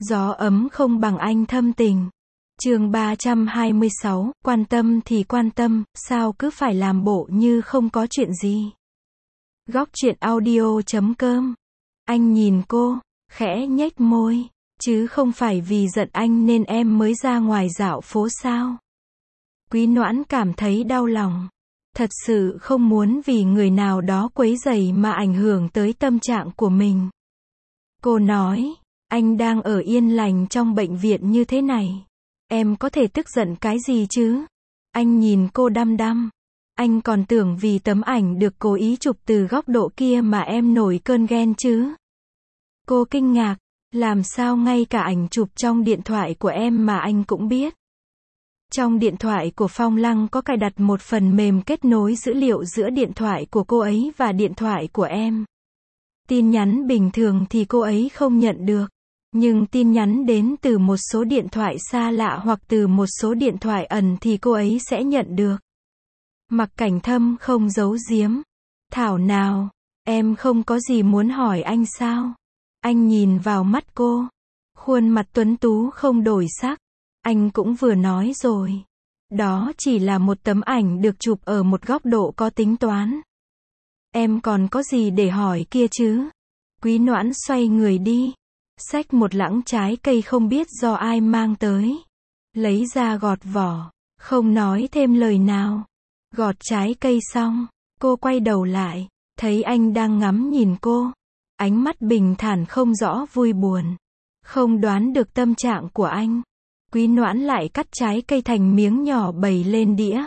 Gió ấm không bằng anh thâm tình. Chương 326, quan tâm thì quan tâm, sao cứ phải làm bộ như không có chuyện gì. Góc truyện audio.com. Anh nhìn cô, khẽ nhếch môi, chứ không phải vì giận anh nên em mới ra ngoài dạo phố sao? Quý Noãn cảm thấy đau lòng. Thật sự không muốn vì người nào đó quấy rầy mà ảnh hưởng tới tâm trạng của mình. Cô nói, anh đang ở yên lành trong bệnh viện như thế này. Em có thể tức giận cái gì chứ? Anh nhìn cô đăm đăm. Anh còn tưởng vì tấm ảnh được cố ý chụp từ góc độ kia mà em nổi cơn ghen chứ? Cô kinh ngạc, làm sao ngay cả ảnh chụp trong điện thoại của em mà anh cũng biết? Trong điện thoại của Phong Lăng có cài đặt một phần mềm kết nối dữ liệu giữa điện thoại của cô ấy và điện thoại của em. Tin nhắn bình thường thì cô ấy không nhận được. Nhưng tin nhắn đến từ một số điện thoại xa lạ hoặc từ một số điện thoại ẩn thì cô ấy sẽ nhận được. Mặc Cảnh Thâm không giấu giếm. Thảo nào, em không có gì muốn hỏi anh sao? Anh nhìn vào mắt cô. Khuôn mặt tuấn tú không đổi sắc. Anh cũng vừa nói rồi. Đó chỉ là một tấm ảnh được chụp ở một góc độ có tính toán. Em còn có gì để hỏi kia chứ? Quý Noãn xoay người đi. Xách một lẵng trái cây không biết do ai mang tới. Lấy ra gọt vỏ. Không nói thêm lời nào. Gọt trái cây xong, cô quay đầu lại. Thấy anh đang ngắm nhìn cô. Ánh mắt bình thản không rõ vui buồn. Không đoán được tâm trạng của anh. Quý Noãn lại cắt trái cây thành miếng nhỏ bày lên đĩa.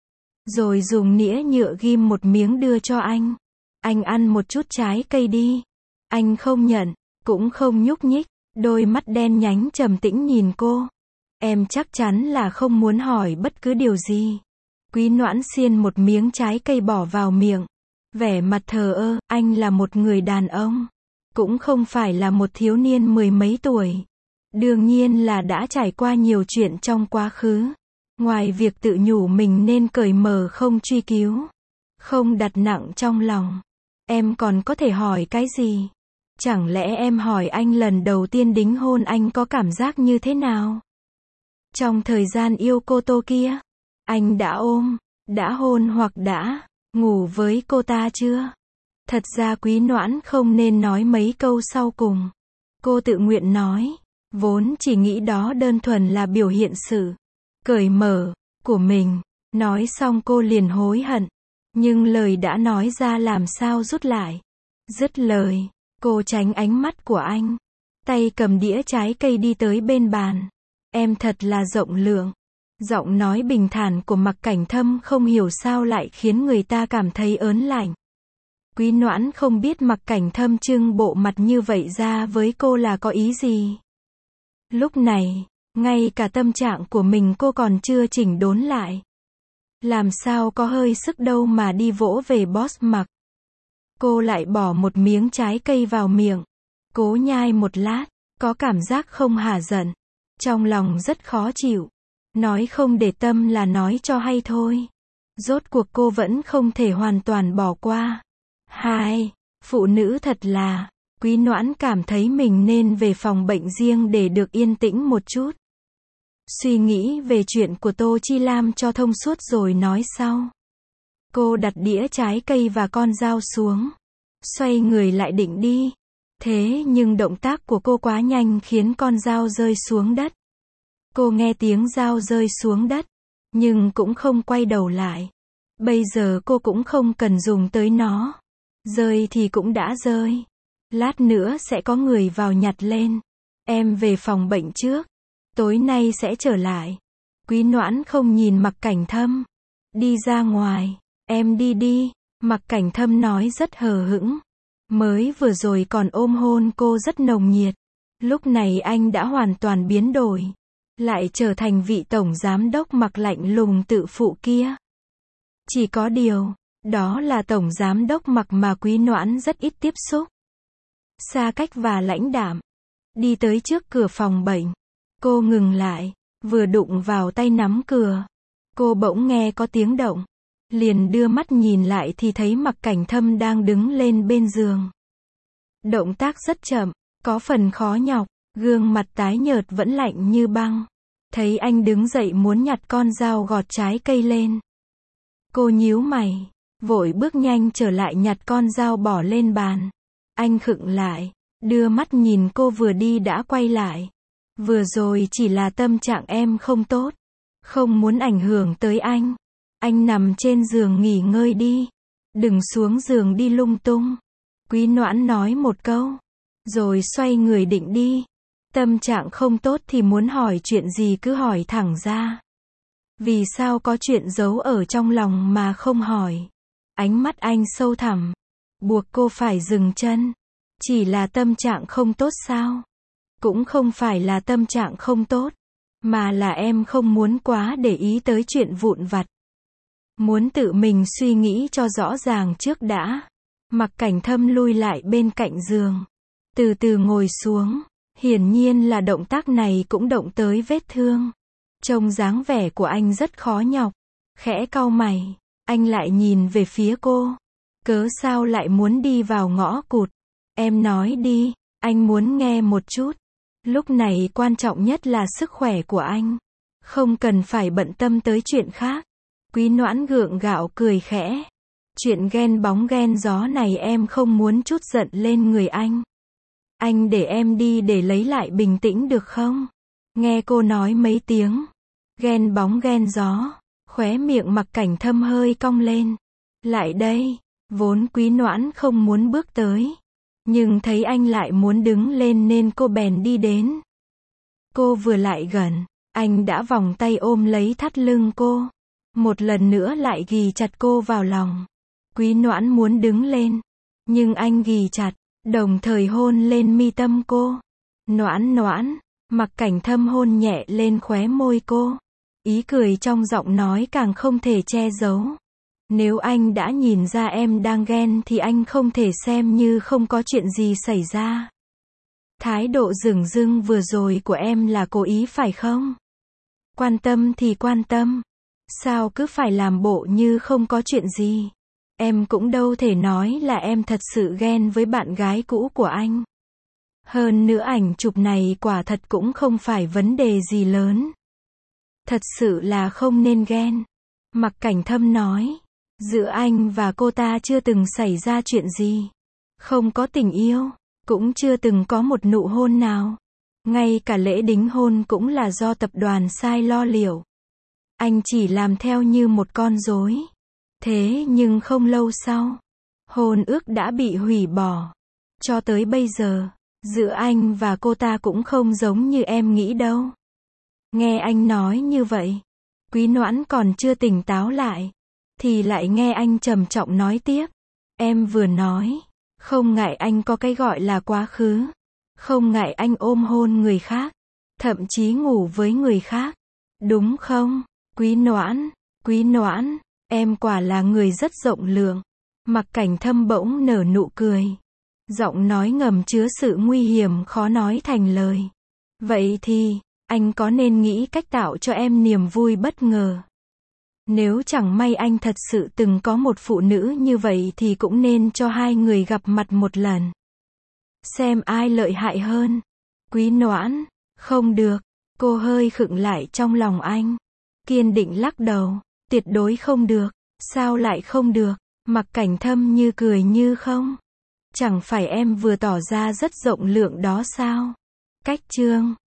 Rồi dùng nĩa nhựa ghim một miếng đưa cho anh. Anh ăn một chút trái cây đi. Anh không nhận, cũng không nhúc nhích. Đôi mắt đen nhánh trầm tĩnh nhìn cô. Em chắc chắn là không muốn hỏi bất cứ điều gì. Quý Noãn xiên một miếng trái cây bỏ vào miệng. Vẻ mặt thờ ơ, anh là một người đàn ông. Cũng không phải là một thiếu niên mười mấy tuổi. Đương nhiên là đã trải qua nhiều chuyện trong quá khứ. Ngoài việc tự nhủ mình nên cởi mở không truy cứu. Không đặt nặng trong lòng. Em còn có thể hỏi cái gì? Chẳng lẽ em hỏi anh lần đầu tiên đính hôn anh có cảm giác như thế nào? Trong thời gian yêu cô Tô kia, anh đã ôm, đã hôn hoặc đã ngủ với cô ta chưa? Thật ra Quý Noãn không nên nói mấy câu sau cùng. Cô tự nguyện nói. Vốn chỉ nghĩ đó đơn thuần là biểu hiện sự cởi mở của mình. Nói xong cô liền hối hận. Nhưng lời đã nói ra làm sao rút lại. Dứt lời, cô tránh ánh mắt của anh. Tay cầm đĩa trái cây đi tới bên bàn. Em thật là rộng lượng. Giọng nói bình thản của Mặc Cảnh Thâm không hiểu sao lại khiến người ta cảm thấy ớn lạnh. Quý Noãn không biết Mặc Cảnh Thâm trưng bộ mặt như vậy ra với cô là có ý gì. Lúc này, ngay cả tâm trạng của mình cô còn chưa chỉnh đốn lại. Làm sao có hơi sức đâu mà đi vỗ về boss Mặc. Cô lại bỏ một miếng trái cây vào miệng. Cố nhai một lát, có cảm giác không hả giận. Trong lòng rất khó chịu. Nói không để tâm là nói cho hay thôi. Rốt cuộc cô vẫn không thể hoàn toàn bỏ qua. Hai, phụ nữ thật là. Quý Noãn cảm thấy mình nên về phòng bệnh riêng để được yên tĩnh một chút. Suy nghĩ về chuyện của Tô Chi Lam cho thông suốt rồi nói sau. Cô đặt đĩa trái cây và con dao xuống. Xoay người lại định đi. Thế nhưng động tác của cô quá nhanh khiến con dao rơi xuống đất. Cô nghe tiếng dao rơi xuống đất. Nhưng cũng không quay đầu lại. Bây giờ cô cũng không cần dùng tới nó. Rơi thì cũng đã rơi. Lát nữa sẽ có người vào nhặt lên. Em về phòng bệnh trước. Tối nay sẽ trở lại. Quý Noãn không nhìn Mặc Cảnh Thâm. Đi ra ngoài. Em đi đi. Mặc Cảnh Thâm nói rất hờ hững. Mới vừa rồi còn ôm hôn cô rất nồng nhiệt. Lúc này anh đã hoàn toàn biến đổi. Lại trở thành vị tổng giám đốc Mặc lạnh lùng tự phụ kia. Chỉ có điều, đó là tổng giám đốc Mặc mà Quý Noãn rất ít tiếp xúc. Xa cách và lãnh đạm. Đi tới trước cửa phòng bệnh. Cô ngừng lại. Vừa đụng vào tay nắm cửa. Cô bỗng nghe có tiếng động. Liền đưa mắt nhìn lại thì thấy Mặc Cảnh Thâm đang đứng lên bên giường. Động tác rất chậm, có phần khó nhọc. Gương mặt tái nhợt vẫn lạnh như băng. Thấy anh đứng dậy muốn nhặt con dao gọt trái cây lên. Cô nhíu mày, vội bước nhanh trở lại nhặt con dao bỏ lên bàn. Anh khựng lại, đưa mắt nhìn cô vừa đi đã quay lại. Vừa rồi chỉ là tâm trạng em không tốt, không muốn ảnh hưởng tới anh. Anh nằm trên giường nghỉ ngơi đi, đừng xuống giường đi lung tung. Quý Noãn nói một câu, rồi xoay người định đi. Tâm trạng không tốt thì muốn hỏi chuyện gì cứ hỏi thẳng ra. Vì sao có chuyện giấu ở trong lòng mà không hỏi? Ánh mắt anh sâu thẳm, buộc cô phải dừng chân. Chỉ là tâm trạng không tốt sao? Cũng không phải là tâm trạng không tốt, mà là em không muốn quá để ý tới chuyện vụn vặt. Muốn tự mình suy nghĩ cho rõ ràng trước đã. Mặc Cảnh Thâm lui lại bên cạnh giường, từ từ ngồi xuống. Hiển nhiên là động tác này cũng động tới vết thương. Trông dáng vẻ của anh rất khó nhọc. Khẽ cau mày, anh lại nhìn về phía cô. Cớ sao lại muốn đi vào ngõ cụt? Em nói đi, anh muốn nghe một chút. Lúc này quan trọng nhất là sức khỏe của anh. Không cần phải bận tâm tới chuyện khác. Quý Noãn gượng gạo cười khẽ. Chuyện ghen bóng ghen gió này em không muốn trút giận lên người anh. Anh để em đi để lấy lại bình tĩnh được không? Nghe cô nói mấy tiếng. Ghen bóng ghen gió. Khóe miệng Mặc Cảnh Thâm hơi cong lên. Lại đây. Vốn Quý Noãn không muốn bước tới. Nhưng thấy anh lại muốn đứng lên nên cô bèn đi đến. Cô vừa lại gần, anh đã vòng tay ôm lấy thắt lưng cô. Một lần nữa lại ghì chặt cô vào lòng. Quý Noãn muốn đứng lên. Nhưng anh ghì chặt, đồng thời hôn lên mi tâm cô. Noãn Noãn, Mặc Cảnh Thâm hôn nhẹ lên khóe môi cô. Ý cười trong giọng nói càng không thể che giấu. Nếu anh đã nhìn ra em đang ghen thì anh không thể xem như không có chuyện gì xảy ra. Thái độ dửng dưng vừa rồi của em là cố ý phải không? Quan tâm thì quan tâm. Sao cứ phải làm bộ như không có chuyện gì? Em cũng đâu thể nói là em thật sự ghen với bạn gái cũ của anh. Hơn nữa ảnh chụp này quả thật cũng không phải vấn đề gì lớn. Thật sự là không nên ghen. Mặc Cảnh Thâm nói. Giữa anh và cô ta chưa từng xảy ra chuyện gì. Không có tình yêu. Cũng chưa từng có một nụ hôn nào. Ngay cả lễ đính hôn cũng là do tập đoàn sai lo liệu. Anh chỉ làm theo như một con rối. Thế nhưng không lâu sau, hôn ước đã bị hủy bỏ. Cho tới bây giờ, giữa anh và cô ta cũng không giống như em nghĩ đâu. Nghe anh nói như vậy, Quý Noãn còn chưa tỉnh táo lại, thì lại nghe anh trầm trọng nói tiếp. Em vừa nói, không ngại anh có cái gọi là quá khứ. Không ngại anh ôm hôn người khác, thậm chí ngủ với người khác. Đúng không, Quý Noãn? Quý Noãn, em quả là người rất rộng lượng. Mặc Cảnh Thâm bỗng nở nụ cười. Giọng nói ngầm chứa sự nguy hiểm khó nói thành lời. Vậy thì, anh có nên nghĩ cách tạo cho em niềm vui bất ngờ. Nếu chẳng may anh thật sự từng có một phụ nữ như vậy thì cũng nên cho hai người gặp mặt một lần. Xem ai lợi hại hơn. Quý Noãn, không được. Cô hơi khựng lại trong lòng anh. Kiên định lắc đầu. Tuyệt đối không được. Sao lại không được? Mặc Cảnh Thâm như cười như không. Chẳng phải em vừa tỏ ra rất rộng lượng đó sao? Cách chương